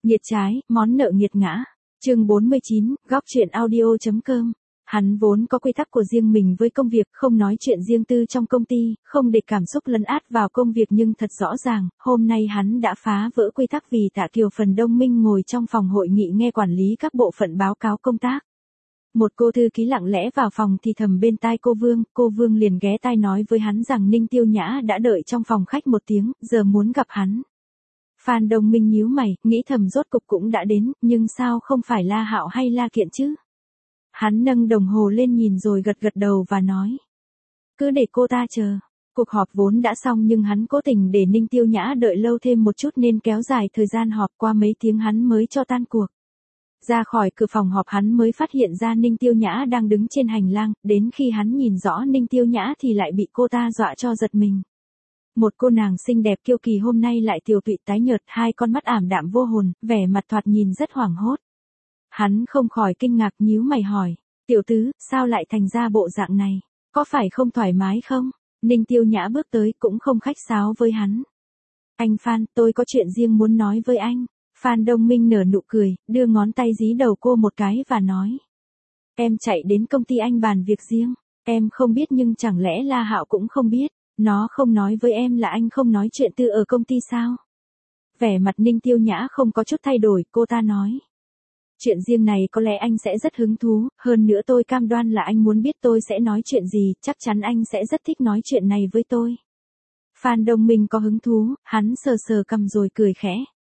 Nghiệt trái, món nợ nghiệt ngã. Chương 49, góc truyện audio.com. Hắn vốn có quy tắc của riêng mình với công việc, không nói chuyện riêng tư trong công ty, không để cảm xúc lấn át vào công việc, nhưng thật rõ ràng, hôm nay hắn đã phá vỡ quy tắc vì Tạ Kiều Phần Đông Minh ngồi trong phòng hội nghị nghe quản lý các bộ phận báo cáo công tác. Một cô thư ký lặng lẽ vào phòng thì thầm bên tai cô Vương liền ghé tai nói với hắn rằng Ninh Tiêu Nhã đã đợi trong phòng khách một tiếng, giờ muốn gặp hắn. Phan Đông Minh nhíu mày, nghĩ thầm rốt cục cũng đã đến, nhưng sao không phải La Hạo hay La Kiện chứ? Hắn nâng đồng hồ lên nhìn rồi gật gật đầu và nói. Cứ để cô ta chờ. Cuộc họp vốn đã xong nhưng hắn cố tình để Ninh Tiêu Nhã đợi lâu thêm một chút nên kéo dài thời gian họp, qua mấy tiếng hắn mới cho tan cuộc. Ra khỏi cửa phòng họp hắn mới phát hiện ra Ninh Tiêu Nhã đang đứng trên hành lang, đến khi hắn nhìn rõ Ninh Tiêu Nhã thì lại bị cô ta dọa cho giật mình. Một cô nàng xinh đẹp kiêu kỳ hôm nay lại tiều tụy tái nhợt, hai con mắt ảm đạm vô hồn, vẻ mặt thoạt nhìn rất hoảng hốt. Hắn không khỏi kinh ngạc nhíu mày hỏi, tiểu tứ, sao lại thành ra bộ dạng này, có phải không thoải mái không? Ninh Tiêu Nhã bước tới cũng không khách sáo với hắn. Anh Phan, tôi có chuyện riêng muốn nói với anh. Phan Đông Minh nở nụ cười, đưa ngón tay dí đầu cô một cái và nói. Em chạy đến công ty anh bàn việc riêng, em không biết nhưng chẳng lẽ La Hạo cũng không biết, nó không nói với em là anh không nói chuyện tư ở công ty sao? Vẻ mặt Ninh Tiêu Nhã không có chút thay đổi, cô ta nói. Chuyện riêng này có lẽ anh sẽ rất hứng thú, hơn nữa tôi cam đoan là anh muốn biết tôi sẽ nói chuyện gì, chắc chắn anh sẽ rất thích nói chuyện này với tôi. Phan Đông Minh có hứng thú, hắn sờ sờ cằm rồi cười khẽ.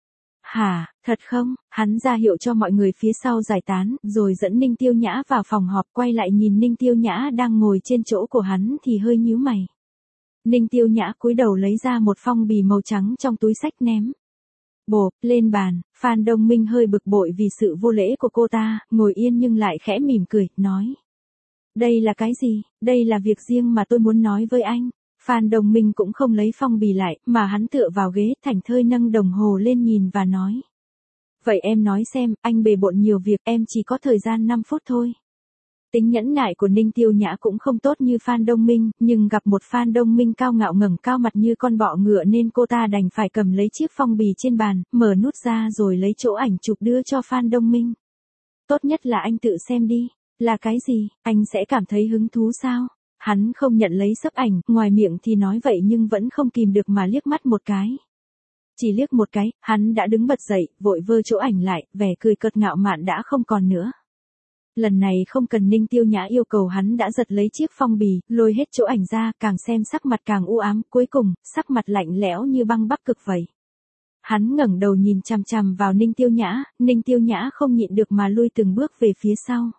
Hả, thật không? Hắn ra hiệu cho mọi người phía sau giải tán, rồi dẫn Ninh Tiêu Nhã vào phòng họp, quay lại nhìn Ninh Tiêu Nhã đang ngồi trên chỗ của hắn thì hơi nhíu mày. Ninh Tiêu Nhã cúi đầu lấy ra một phong bì màu trắng trong túi xách ném. Bộp, lên bàn. Phan Đông Minh hơi bực bội vì sự vô lễ của cô ta, ngồi yên nhưng lại khẽ mỉm cười, nói. Đây là cái gì? Đây là việc riêng mà tôi muốn nói với anh. Phan Đông Minh cũng không lấy phong bì lại, mà hắn tựa vào ghế, thảnh thơi nâng đồng hồ lên nhìn và nói. Vậy em nói xem, anh bề bộn nhiều việc, em chỉ có thời gian 5 phút thôi. Tính nhẫn nại của Ninh Tiêu Nhã cũng không tốt như Phan Đông Minh, nhưng gặp một Phan Đông Minh cao ngạo ngẩng cao mặt như con bọ ngựa nên cô ta đành phải cầm lấy chiếc phong bì trên bàn, mở nút ra rồi lấy chỗ ảnh chụp đưa cho Phan Đông Minh. Tốt nhất là anh tự xem đi, là cái gì, anh sẽ cảm thấy hứng thú sao? Hắn không nhận lấy xấp ảnh, ngoài miệng thì nói vậy nhưng vẫn không kìm được mà liếc mắt một cái. Chỉ liếc một cái, hắn đã đứng bật dậy, vội vơ chỗ ảnh lại, vẻ cười cợt ngạo mạn đã không còn nữa. Lần này không cần Ninh Tiêu Nhã yêu cầu hắn đã giật lấy chiếc phong bì, lôi hết chỗ ảnh ra, càng xem sắc mặt càng u ám, cuối cùng, sắc mặt lạnh lẽo như băng Bắc Cực vậy. Hắn ngẩng đầu nhìn chằm chằm vào Ninh Tiêu Nhã không nhịn được mà lui từng bước về phía sau.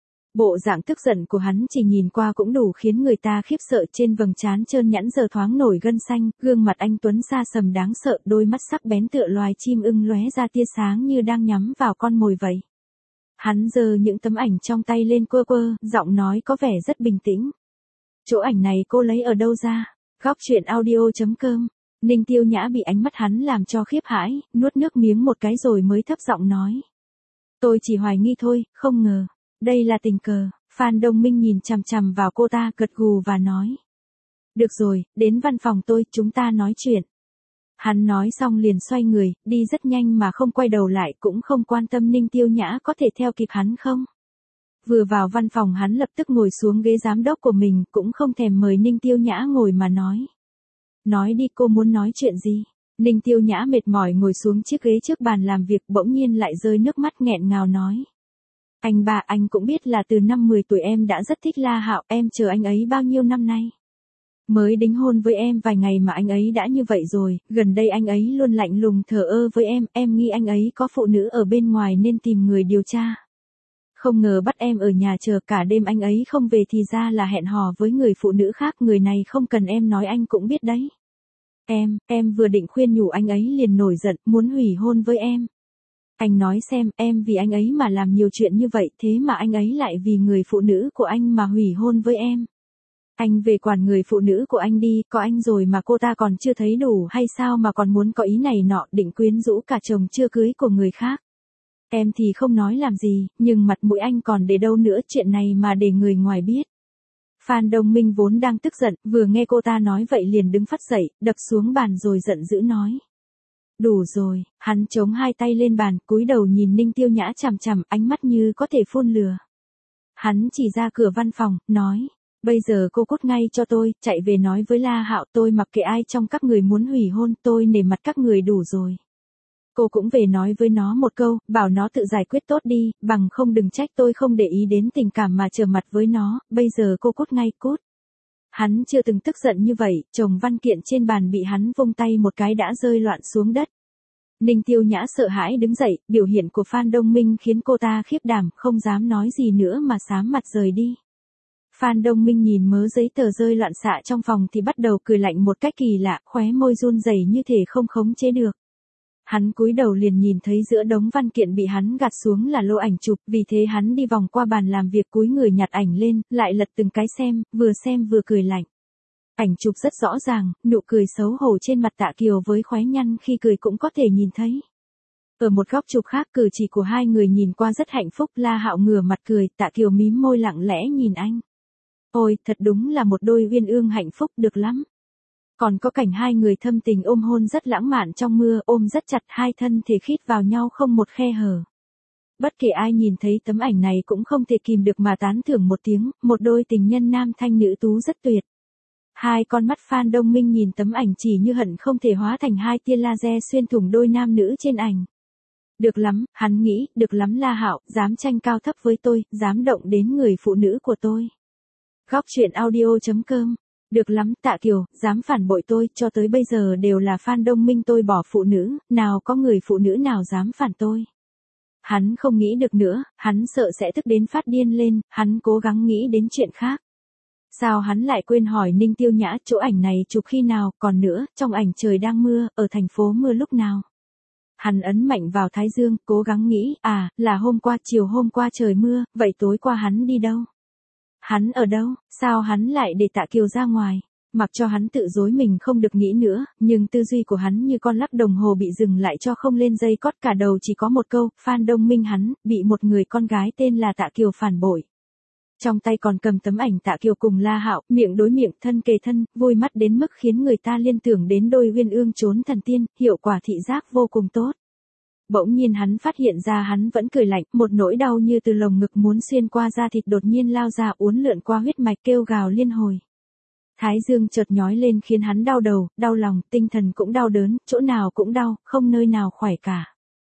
Bộ dạng tức giận của hắn chỉ nhìn qua cũng đủ khiến người ta khiếp sợ, trên vầng trán trơn nhẵn giờ thoáng nổi gân xanh, gương mặt anh tuấn xa sầm đáng sợ, đôi mắt sắc bén tựa loài chim ưng lóe ra tia sáng như đang nhắm vào con mồi vậy. Hắn giơ những tấm ảnh trong tay lên quơ, giọng nói có vẻ rất bình tĩnh. Chỗ ảnh này cô lấy ở đâu ra? Góc truyện audio.com. Ninh Tiêu Nhã bị ánh mắt hắn làm cho khiếp hãi, nuốt nước miếng một cái rồi mới thấp giọng nói. Tôi chỉ hoài nghi thôi, không ngờ. Đây là tình cờ. Phan Đông Minh nhìn chằm chằm vào cô ta, gật gù và nói. Được rồi, đến văn phòng tôi, chúng ta nói chuyện. Hắn nói xong liền xoay người, đi rất nhanh mà không quay đầu lại, cũng không quan tâm Ninh Tiêu Nhã có thể theo kịp hắn không. Vừa vào văn phòng hắn lập tức ngồi xuống ghế giám đốc của mình, cũng không thèm mời Ninh Tiêu Nhã ngồi mà nói. Nói đi, cô muốn nói chuyện gì? Ninh Tiêu Nhã mệt mỏi ngồi xuống chiếc ghế trước bàn làm việc, bỗng nhiên lại rơi nước mắt nghẹn ngào nói. Anh ba, anh cũng biết là từ năm 10 tuổi em đã rất thích La Hạo, em chờ anh ấy bao nhiêu năm nay. Mới đính hôn với em vài ngày mà anh ấy đã như vậy rồi, gần đây anh ấy luôn lạnh lùng thờ ơ với em nghĩ anh ấy có phụ nữ ở bên ngoài nên tìm người điều tra. Không ngờ bắt em ở nhà chờ cả đêm anh ấy không về thì ra là hẹn hò với người phụ nữ khác, người này không cần em nói anh cũng biết đấy. Em vừa định khuyên nhủ anh ấy liền nổi giận, muốn hủy hôn với em. Anh nói xem, em vì anh ấy mà làm nhiều chuyện như vậy, thế mà anh ấy lại vì người phụ nữ của anh mà hủy hôn với em. Anh về quản người phụ nữ của anh đi, có anh rồi mà cô ta còn chưa thấy đủ hay sao mà còn muốn có ý này nọ, định quyến rũ cả chồng chưa cưới của người khác. Em thì không nói làm gì, nhưng mặt mũi anh còn để đâu nữa, chuyện này mà để người ngoài biết. Phan Đông Minh vốn đang tức giận, vừa nghe cô ta nói vậy liền đứng phắt dậy, đập xuống bàn rồi giận dữ nói. Đủ rồi, hắn chống hai tay lên bàn, cúi đầu nhìn Ninh Tiêu Nhã chằm chằm, ánh mắt như có thể phun lửa. Hắn chỉ ra cửa văn phòng, nói, bây giờ cô cút ngay cho tôi, chạy về nói với La Hạo, tôi mặc kệ ai trong các người muốn hủy hôn, tôi nể mặt các người đủ rồi. Cô cũng về nói với nó một câu, bảo nó tự giải quyết tốt đi, bằng không đừng trách tôi không để ý đến tình cảm mà trở mặt với nó, bây giờ cô cút ngay, cút. Hắn chưa từng tức giận như vậy, chồng văn kiện trên bàn bị hắn vung tay một cái đã rơi loạn xuống đất. Ninh Tiêu Nhã sợ hãi đứng dậy, biểu hiện của Phan Đông Minh khiến cô ta khiếp đảm, không dám nói gì nữa mà xám mặt rời đi. Phan Đông Minh nhìn mớ giấy tờ rơi loạn xạ trong phòng thì bắt đầu cười lạnh một cách kỳ lạ, khóe môi run rẩy như thể không khống chế được. Hắn cúi đầu liền nhìn thấy giữa đống văn kiện bị hắn gạt xuống là lô ảnh chụp, vì thế hắn đi vòng qua bàn làm việc cúi người nhặt ảnh lên, lại lật từng cái xem vừa cười lạnh. Ảnh chụp rất rõ ràng, nụ cười xấu hổ trên mặt Tạ Kiều với khóe nhăn khi cười cũng có thể nhìn thấy. Ở một góc chụp khác cử chỉ của hai người nhìn qua rất hạnh phúc, La Hạo ngửa mặt cười, Tạ Kiều mím môi lặng lẽ nhìn anh. Ôi, thật đúng là một đôi uyên ương hạnh phúc được lắm. Còn có cảnh hai người thâm tình ôm hôn rất lãng mạn trong mưa, ôm rất chặt, hai thân thể khít vào nhau không một khe hở. Bất kể ai nhìn thấy tấm ảnh này cũng không thể kìm được mà tán thưởng một tiếng, một đôi tình nhân nam thanh nữ tú rất tuyệt. Hai con mắt Phan Đông Minh nhìn tấm ảnh chỉ như hận không thể hóa thành hai tia laser xuyên thủng đôi nam nữ trên ảnh. Được lắm, hắn nghĩ, được lắm La Hạo, dám tranh cao thấp với tôi, dám động đến người phụ nữ của tôi. Góc truyện audio.com. Được lắm, Tạ Kiều, dám phản bội tôi, cho tới bây giờ đều là Phan Đông Minh tôi bỏ phụ nữ, nào có người phụ nữ nào dám phản tôi. Hắn không nghĩ được nữa, hắn sợ sẽ tức đến phát điên lên, hắn cố gắng nghĩ đến chuyện khác. Sao hắn lại quên hỏi Ninh Tiêu Nhã chỗ ảnh này chụp khi nào, còn nữa, trong ảnh trời đang mưa, ở thành phố mưa lúc nào. Hắn ấn mạnh vào thái dương, cố gắng nghĩ, là hôm qua, chiều hôm qua trời mưa, vậy tối qua hắn đi đâu? Hắn ở đâu, sao hắn lại để Tạ Kiều ra ngoài? Mặc cho hắn tự dối mình không được nghĩ nữa, nhưng tư duy của hắn như con lắc đồng hồ bị dừng lại cho không lên dây cót, cả đầu chỉ có một câu, Phan Đông Minh hắn, bị một người con gái tên là Tạ Kiều phản bội. Trong tay còn cầm tấm ảnh Tạ Kiều cùng La Hạo, miệng đối miệng, thân kề thân, vui mắt đến mức khiến người ta liên tưởng đến đôi uyên ương trốn thần tiên, hiệu quả thị giác vô cùng tốt. Bỗng nhiên hắn phát hiện ra hắn vẫn cười lạnh, một nỗi đau như từ lồng ngực muốn xuyên qua da thịt đột nhiên lao ra uốn lượn qua huyết mạch kêu gào liên hồi. Thái dương chợt nhói lên khiến hắn đau đầu, đau lòng, tinh thần cũng đau đớn, chỗ nào cũng đau, không nơi nào khỏe cả.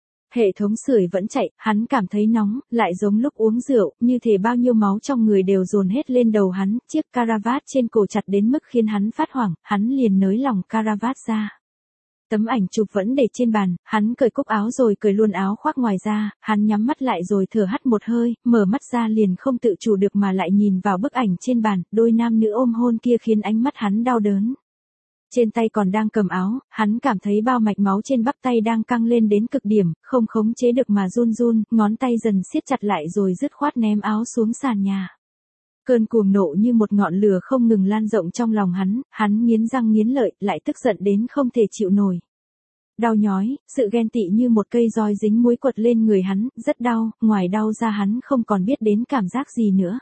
Hệ thống sưởi vẫn chạy, hắn cảm thấy nóng, lại giống lúc uống rượu, như thể bao nhiêu máu trong người đều dồn hết lên đầu hắn, chiếc caravat trên cổ chặt đến mức khiến hắn phát hoảng, hắn liền nới lỏng caravat ra. Tấm ảnh chụp vẫn để trên bàn, hắn cởi cúc áo rồi cởi luôn áo khoác ngoài ra, hắn nhắm mắt lại rồi thở hắt một hơi, mở mắt ra liền không tự chủ được mà lại nhìn vào bức ảnh trên bàn, đôi nam nữ ôm hôn kia khiến ánh mắt hắn đau đớn. Trên tay còn đang cầm áo, hắn cảm thấy bao mạch máu trên bắp tay đang căng lên đến cực điểm, không khống chế được mà run run, ngón tay dần siết chặt lại rồi dứt khoát ném áo xuống sàn nhà. Cơn cuồng nộ như một ngọn lửa không ngừng lan rộng trong lòng hắn nghiến răng nghiến lợi, lại tức giận đến không thể chịu nổi. Đau nhói, sự ghen tị như một cây roi dính muối quật lên người hắn, rất đau, ngoài đau ra hắn không còn biết đến cảm giác gì nữa.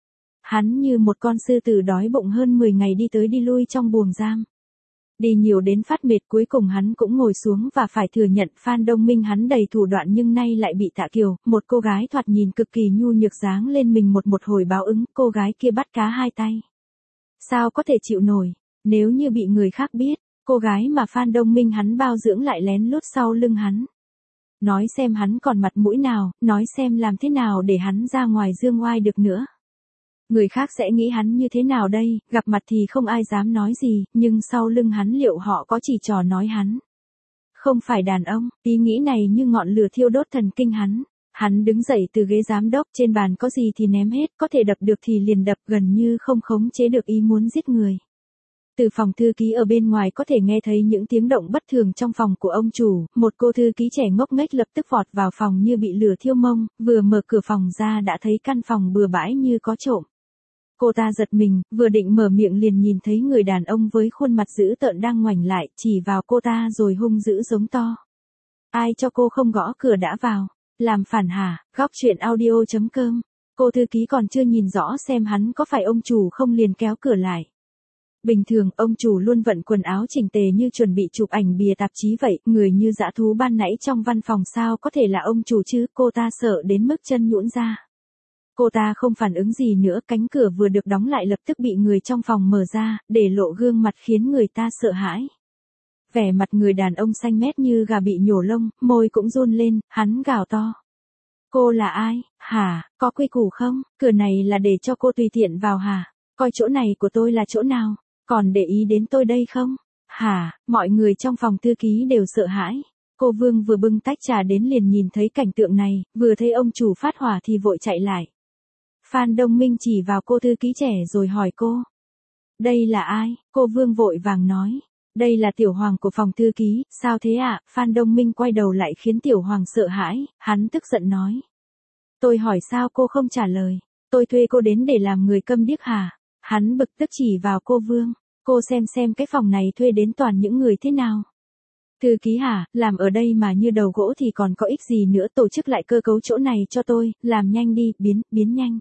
Hắn như một con sư tử đói bụng hơn 10 ngày đi tới đi lui trong buồng giam. Đi nhiều đến phát mệt, cuối cùng hắn cũng ngồi xuống và phải thừa nhận Phan Đông Minh hắn đầy thủ đoạn nhưng nay lại bị Tạ Kiều, một cô gái thoạt nhìn cực kỳ nhu nhược giáng lên mình một hồi báo ứng, cô gái kia bắt cá hai tay. Sao có thể chịu nổi, nếu như bị người khác biết, cô gái mà Phan Đông Minh hắn bao dưỡng lại lén lút sau lưng hắn. Nói xem hắn còn mặt mũi nào, nói xem làm thế nào để hắn ra ngoài dương oai được nữa. Người khác sẽ nghĩ hắn như thế nào đây, gặp mặt thì không ai dám nói gì, nhưng sau lưng hắn liệu họ có chỉ trò nói hắn. Không phải đàn ông, ý nghĩ này như ngọn lửa thiêu đốt thần kinh hắn. Hắn đứng dậy từ ghế giám đốc, trên bàn có gì thì ném hết, có thể đập được thì liền đập, gần như không khống chế được ý muốn giết người. Từ phòng thư ký ở bên ngoài có thể nghe thấy những tiếng động bất thường trong phòng của ông chủ, một cô thư ký trẻ ngốc nghếch lập tức vọt vào phòng như bị lửa thiêu mông, vừa mở cửa phòng ra đã thấy căn phòng bừa bãi như có trộm. Cô ta giật mình, vừa định mở miệng liền nhìn thấy người đàn ông với khuôn mặt dữ tợn đang ngoảnh lại, chỉ vào cô ta rồi hung dữ giống to. Ai cho cô không gõ cửa đã vào, làm phản hả, góc truyện audio.com. Cô thư ký còn chưa nhìn rõ xem hắn có phải ông chủ không liền kéo cửa lại. Bình thường, ông chủ luôn vận quần áo chỉnh tề như chuẩn bị chụp ảnh bìa tạp chí vậy, người như dã thú ban nãy trong văn phòng sao có thể là ông chủ chứ, cô ta sợ đến mức chân nhũn ra. Cô ta không phản ứng gì nữa, cánh cửa vừa được đóng lại lập tức bị người trong phòng mở ra, để lộ gương mặt khiến người ta sợ hãi. Vẻ mặt người đàn ông xanh mét như gà bị nhổ lông, môi cũng run lên, hắn gào to. Cô là ai, hả, có quy củ không, cửa này là để cho cô tùy tiện vào hả, coi chỗ này của tôi là chỗ nào, còn để ý đến tôi đây không, hả, mọi người trong phòng thư ký đều sợ hãi. Cô Vương vừa bưng tách trà đến liền nhìn thấy cảnh tượng này, vừa thấy ông chủ phát hỏa thì vội chạy lại. Phan Đông Minh chỉ vào cô thư ký trẻ rồi hỏi cô. Đây là ai, cô Vương vội vàng nói. Đây là Tiểu Hoàng của phòng thư ký, sao thế ạ? Phan Đông Minh quay đầu lại khiến Tiểu Hoàng sợ hãi, hắn tức giận nói. Tôi hỏi sao cô không trả lời, tôi thuê cô đến để làm người câm điếc hả? Hắn bực tức chỉ vào cô Vương, cô xem cái phòng này thuê đến toàn những người thế nào? Thư ký hả, làm ở đây mà như đầu gỗ thì còn có ích gì nữa, tổ chức lại cơ cấu chỗ này cho tôi, làm nhanh đi, biến nhanh.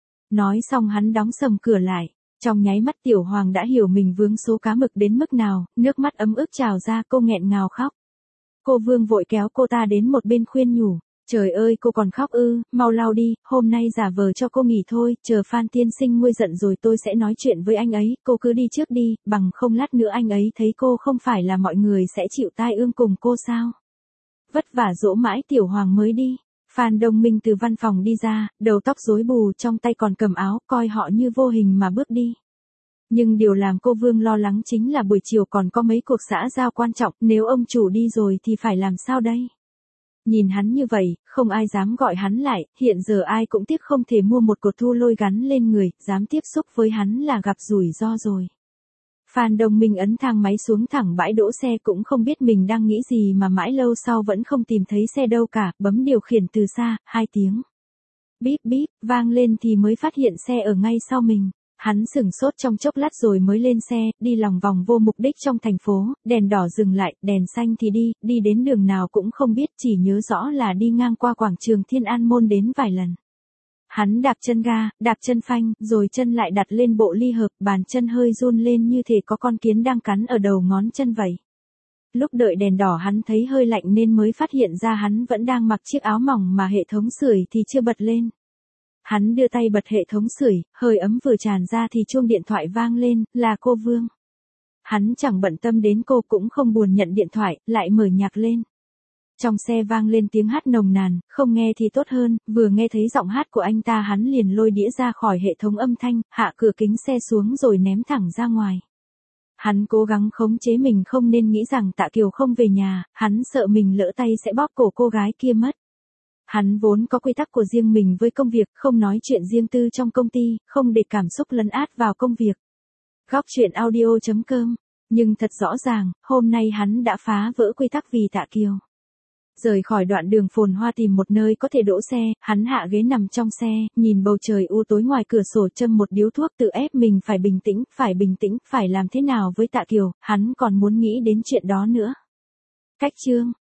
Nói xong hắn đóng sầm cửa lại. Trong nháy mắt Tiểu Hoàng đã hiểu mình vướng số cá mực đến mức nào, nước mắt ấm ức trào ra, cô nghẹn ngào khóc. Cô Vương vội kéo cô ta đến một bên khuyên nhủ. Trời ơi, cô còn khóc ư, mau lau đi, hôm nay giả vờ cho cô nghỉ thôi, chờ Phan tiên sinh nguôi giận rồi tôi sẽ nói chuyện với anh ấy, cô cứ đi trước đi, bằng không lát nữa anh ấy thấy cô không phải là mọi người sẽ chịu tai ương cùng cô sao. Vất vả dỗ mãi Tiểu Hoàng mới đi. Phan Đông Minh từ văn phòng đi ra, đầu tóc rối bù, trong tay còn cầm áo, coi họ như vô hình mà bước đi. Nhưng điều làm cô Vương lo lắng chính là buổi chiều còn có mấy cuộc xã giao quan trọng, nếu ông chủ đi rồi thì phải làm sao đây? Nhìn hắn như vậy, không ai dám gọi hắn lại, hiện giờ ai cũng tiếc không thể mua một cột thu lôi gắn lên người, dám tiếp xúc với hắn là gặp rủi ro rồi. Phan Đông Minh ấn thang máy xuống thẳng bãi đỗ xe cũng không biết mình đang nghĩ gì mà mãi lâu sau vẫn không tìm thấy xe đâu cả, bấm điều khiển từ xa, 2 tiếng. Bíp bíp, vang lên thì mới phát hiện xe ở ngay sau mình. Hắn sửng sốt trong chốc lát rồi mới lên xe, đi lòng vòng vô mục đích trong thành phố, đèn đỏ dừng lại, đèn xanh thì đi đến đường nào cũng không biết, chỉ nhớ rõ là đi ngang qua quảng trường Thiên An Môn đến vài lần. Hắn đạp chân ga, đạp chân phanh, rồi chân lại đặt lên bộ ly hợp, bàn chân hơi run lên như thể có con kiến đang cắn ở đầu ngón chân vậy. Lúc đợi đèn đỏ hắn thấy hơi lạnh nên mới phát hiện ra hắn vẫn đang mặc chiếc áo mỏng mà hệ thống sưởi thì chưa bật lên. Hắn đưa tay bật hệ thống sưởi, hơi ấm vừa tràn ra thì chuông điện thoại vang lên, là cô Vương. Hắn chẳng bận tâm đến cô cũng không buồn nhận điện thoại, lại mở nhạc lên. Trong xe vang lên tiếng hát nồng nàn, không nghe thì tốt hơn, vừa nghe thấy giọng hát của anh ta hắn liền lôi đĩa ra khỏi hệ thống âm thanh, hạ cửa kính xe xuống rồi ném thẳng ra ngoài. Hắn cố gắng khống chế mình không nên nghĩ rằng Tạ Kiều không về nhà, hắn sợ mình lỡ tay sẽ bóp cổ cô gái kia mất. Hắn vốn có quy tắc của riêng mình với công việc, không nói chuyện riêng tư trong công ty, không để cảm xúc lấn át vào công việc. Góc truyện audio.com. Nhưng thật rõ ràng, hôm nay hắn đã phá vỡ quy tắc vì Tạ Kiều. Rời khỏi đoạn đường phồn hoa tìm một nơi có thể đỗ xe, hắn hạ ghế nằm trong xe, nhìn bầu trời u tối ngoài cửa sổ châm một điếu thuốc tự ép mình phải bình tĩnh, phải làm thế nào với Tạ Kiều, hắn còn muốn nghĩ đến chuyện đó nữa. Cách chương